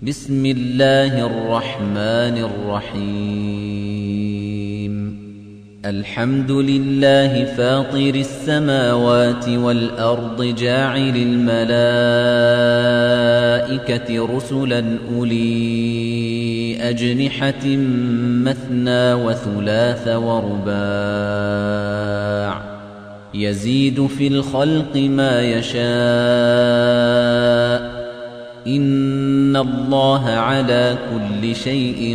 بسم الله الرحمن الرحيم الحمد لله فاطر السماوات والأرض جاعل الملائكة رسلا أولي أجنحة مثنى وثلاث ورباع يزيد في الخلق ما يشاء إن الله على كل شيء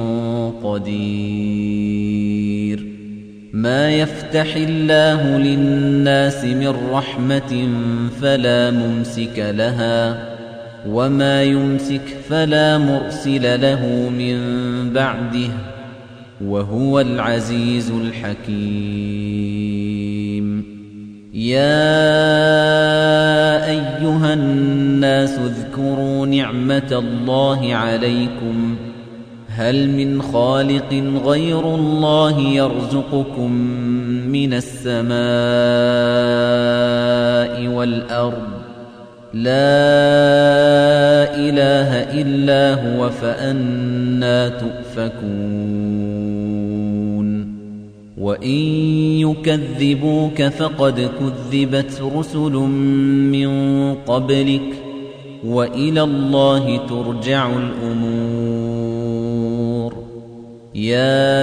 قدير ما يفتح الله للناس من رحمة فلا ممسك لها وما يمسك فلا مرسل له من بعده وهو العزيز الحكيم يا أيها الناس اذكروا نعمة الله عليكم هل من خالق غير الله يرزقكم من السماء والأرض لا إله إلا هو فأنى تؤفكون وإن يكذبوك فقد كذبت رسل من قبلك وإلى الله ترجع الأمور يا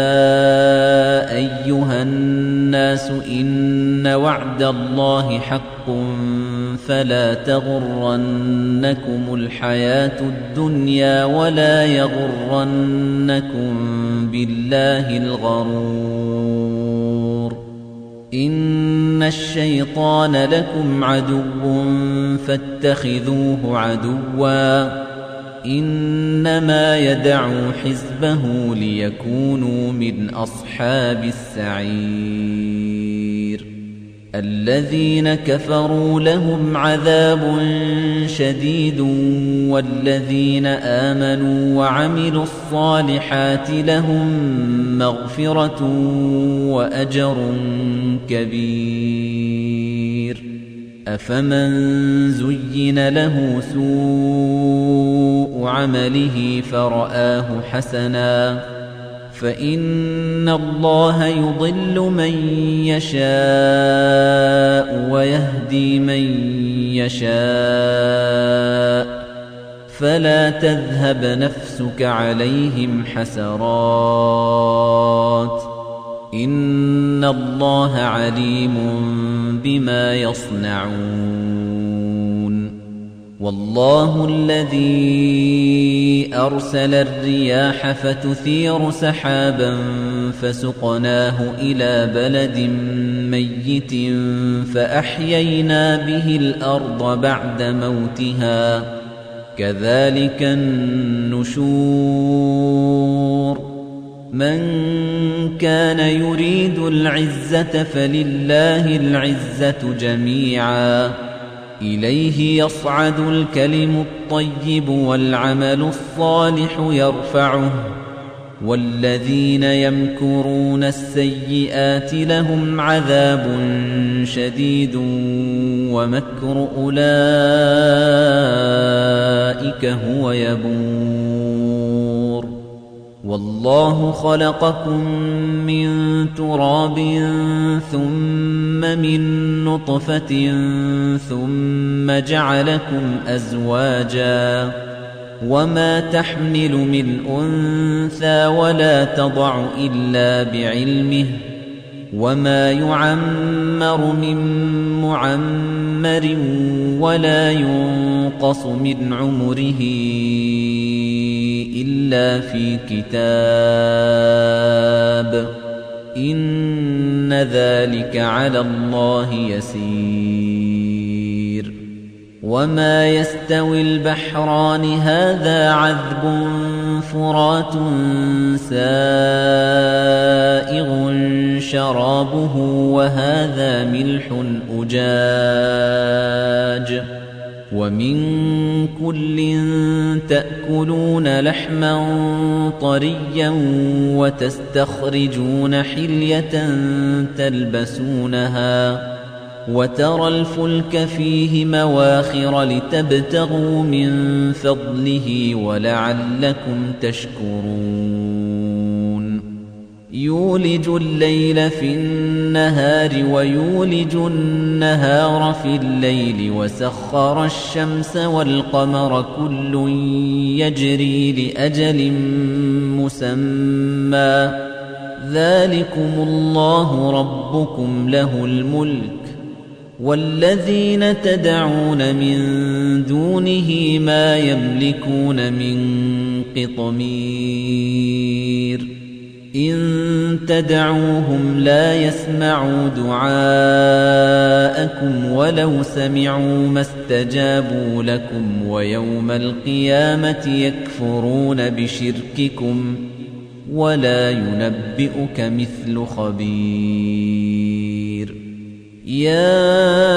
أيها الناس إن وعد الله حق فلا تغرنكم الحياة الدنيا ولا يغرنكم بالله الغرور إن الشيطان لكم عدو فاتخذوه عدوا إنما يدعو حزبه ليكونوا من أصحاب السعير الذين كفروا لهم عذاب شديد والذين آمنوا وعملوا الصالحات لهم مغفرة وأجر كبير أفمن زين له سوء عمله فرآه حسنا فإن الله يضل من يشاء ويهدي من يشاء فلا تذهب نفسك عليهم حسرات إن الله عليم بما يصنعون والله الذي أرسل الرياح فتثير سحابا فسقناه إلى بلد ميت فأحيينا به الأرض بعد موتها كذلك النشور من كان يريد العزة فلله العزة جميعا إليه يصعد الكلم الطيب والعمل الصالح يرفعه والذين يمكرون السيئات لهم عذاب شديد ومكر أولئك هو يبور والله خلقكم من تراب ثم من نطفة ثم جعلكم أزواجا وما تحمل من أنثى ولا تضع إلا بعلمه وما يعمر من معمر ولا ينقص من عمره إلا في كتاب إن ذلك على الله يسير وما يستوي البحران هذا عذب فرات سائغ شرابه وهذا ملح أجاج ومن كل تأكلون لحما طريا وتستخرجون حلية تلبسونها وترى الفلك فيه مواخر لتبتغوا من فضله ولعلكم تشكرون يولج الليل في النهار ويولج النهار في الليل وسخر الشمس والقمر كل يجري لأجل مسمى ذلكم الله ربكم له الملك والذين تدعون من دونه ما يملكون من قطمير إن تدعوهم لا يسمعوا دعاءكم ولو سمعوا ما استجابوا لكم ويوم القيامة يكفرون بشرككم ولا ينبئك مثل خبير يا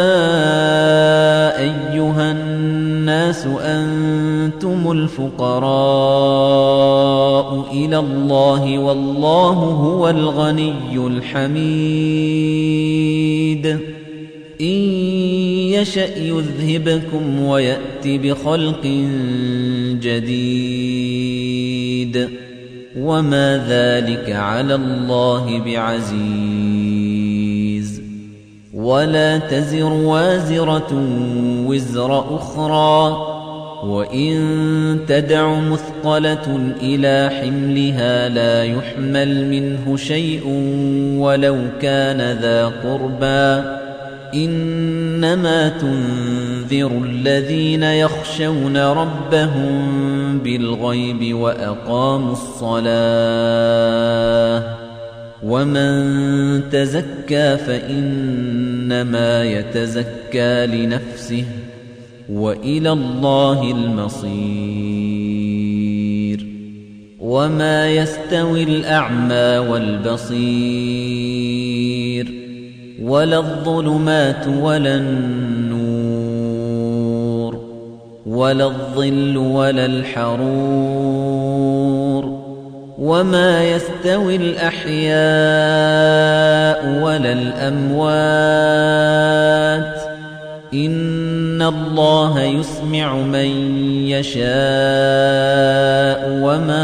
أيها الناس أنتم الفقراء إلى الله والله هو الغني الحميد إن يشأ يذهبكم ويأت بخلق جديد وما ذلك على الله بعزيز ولا تزر وازرة وزر أخرى وإن تدع مثقلة إلى حملها لا يحمل منه شيء ولو كان ذا قربى إنما تنذر الذين يخشون ربهم بالغيب وأقاموا الصلاة ومن تزكى فإنما يتزكى لنفسه وإلى الله المصير وما يستوي الأعمى والبصير ولا الظلمات ولا النور ولا الظل ولا الحرور وما يستوي الأحياء ولا الأموات إن الله يسمع من يشاء وما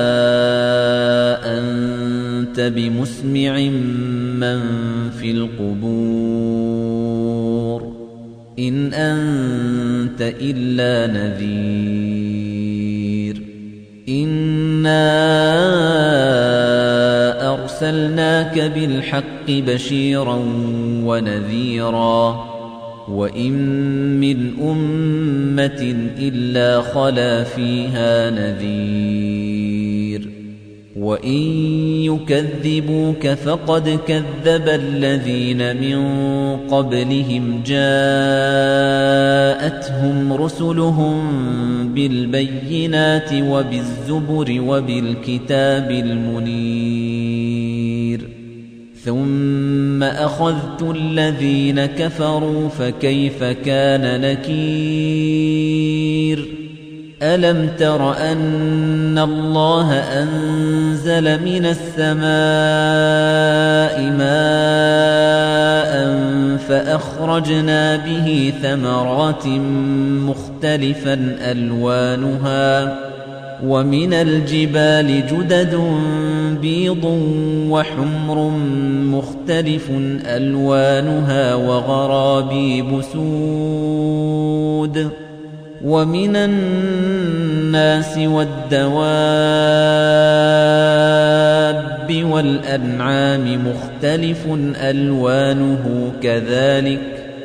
أنت بمسمع من في القبور إن أنت إلا نذير إنا أرسلناك بالحق بشيرا ونذيرا وإن من أمة إلا خلا فيها نذير وإن يكذبوك فقد كذب الذين من قبلهم جاءتهم رسلهم بالبينات وبالزبر وبالكتاب المنير ثم أخذت الذين كفروا فكيف كان نكير ألم تر أن الله أنزل من السماء ماء فأخرجنا به ثمرات مختلفا ألوانها ومن الجبال جدد بيض وحمر مختلف ألوانها وغرابيب سود ومن الناس والدواب والأنعام مختلف ألوانه كذلك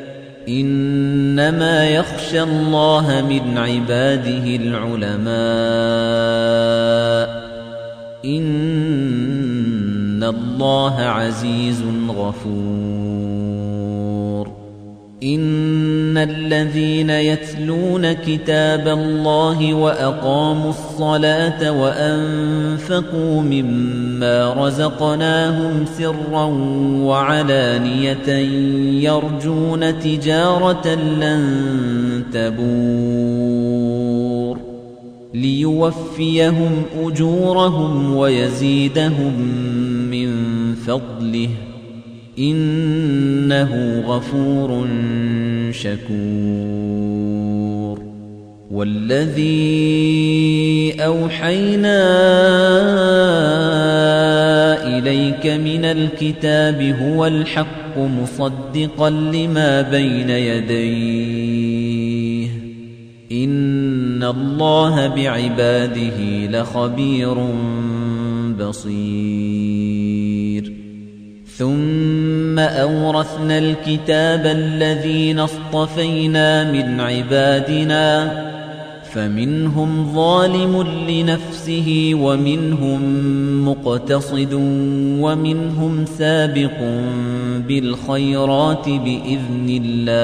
إنما يخشى الله من عباده العلماء إن الله عزيز غفور إن الذين يتلون كتاب الله وأقاموا الصلاة وأنفقوا مما رزقناهم سرا وعلانية يرجون تجارة لن تبور ليوفيهم أجورهم ويزيدهم من فضله إنه غفور شكور والذي أوحينا إليك من الكتاب هو الحق مصدقا لما بين يديه إن الله بعباده لخبير بصير ثم أورثنا الكتاب الذين اصطفينا من عبادنا فمنهم ظالم لنفسه ومنهم مقتصد ومنهم سابق بالخيرات بإذن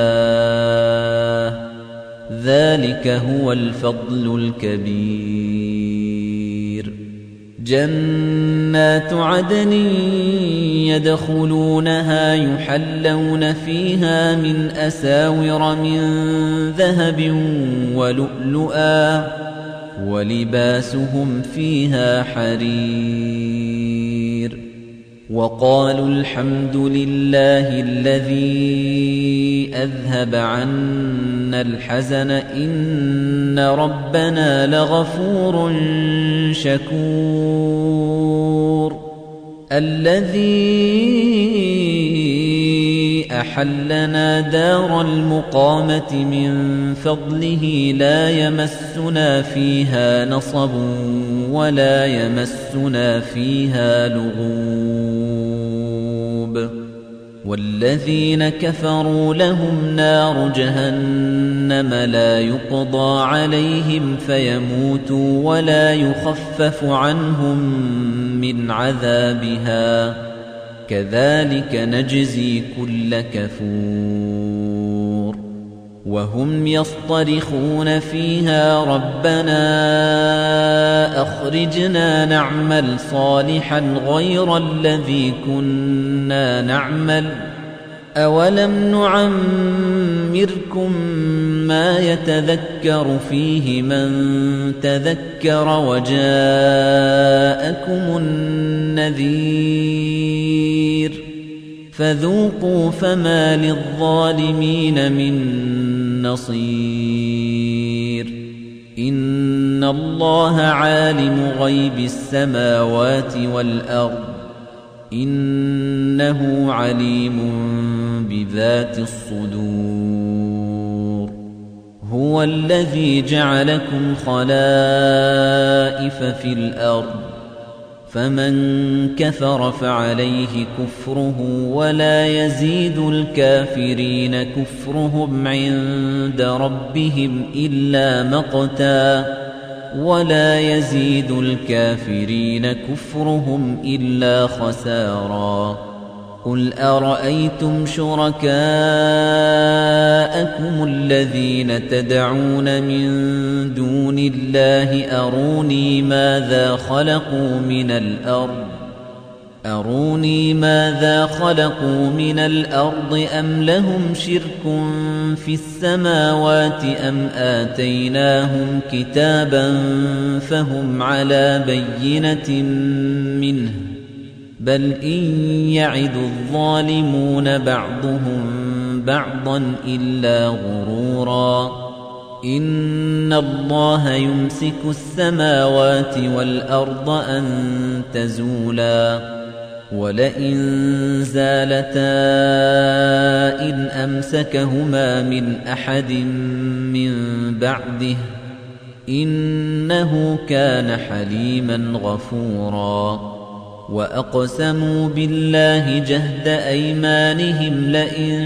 الله ذلك هو الفضل الكبير جنات عدن يدخلونها يحلون فيها من أساور من ذهب ولؤلؤا ولباسهم فيها حرير وقالوا الحمد لله الذي أذهب عنا الحزن إن ربنا لغفور شكور الذي أحلنا دار المقامة من فضله لا يمسنا فيها نصب ولا يمسنا فيها لغوب والذين كفروا لهم نار جهنم لا يقضى عليهم فيموتوا ولا يخفف عنهم من عذابها كذلك نجزي كل كفور وهم يصطرخون فيها ربنا أخرجنا نعمل صالحا غير الذي كنا نعمل أولم نعمركم ما يتذكر فيه من تذكر وجاءكم النذير فذوقوا فما للظالمين من نصير إن الله عالم غيب السماوات والأرض إنه عليم بذات الصدور هو الذي جعلكم خلائف في الأرض فمن كفر فعليه كفره ولا يزيد الكافرين كفرهم عند ربهم إلا مقتا ولا يزيد الكافرين كفرهم إلا خسارا قل أرأيتم شركاءكم الذين تدعون من دون الله أروني ماذا خلقوا من الأرض أم لهم شرك في السماوات أم آتيناهم كتابا فهم على بينة منه بل إن يعد الظالمون بعضهم بعضا إلا غرورا إن الله يمسك السماوات والأرض أن تزولا ولئن زالتا إن أمسكهما من أحد من بعده إنه كان حليما غفورا وأقسموا بالله جهد أيمانهم لئن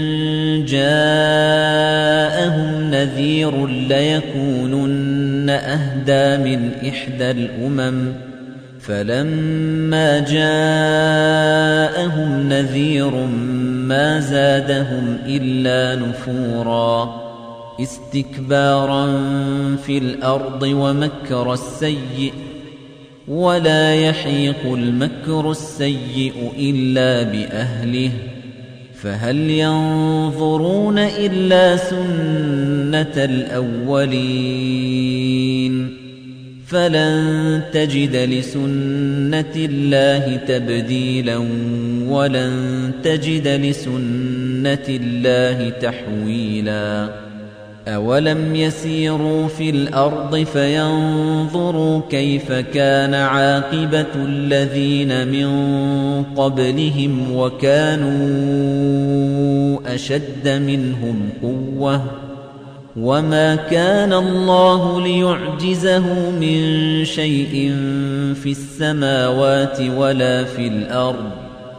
جاءهم نذير ليكونن أهدى من إحدى الأمم فلما جاءهم نذير ما زادهم إلا نفورا استكبارا في الأرض ومكر السيء ولا يحيق المكر السيء إلا بأهله فهل ينظرون إلا سنة الأولين فلن تجد لسنة الله تبديلا ولن تجد لسنة الله تحويلا أولم يسيروا في الأرض فينظروا كيف كان عاقبة الذين من قبلهم وكانوا أشد منهم قوة وما كان الله ليعجزه من شيء في السماوات ولا في الأرض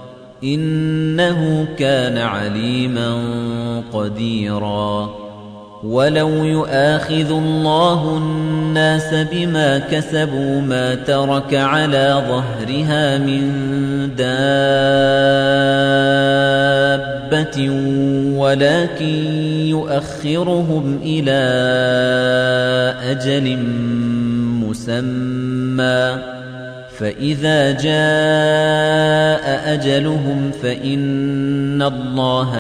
إنه كان عليما قديرا ولو يؤاخذ الله الناس بما كسبوا ما ترك على ظهرها من دابة ولكن يؤخرهم إلى أجل مسمى فإذا جاء أجلهم فإن الله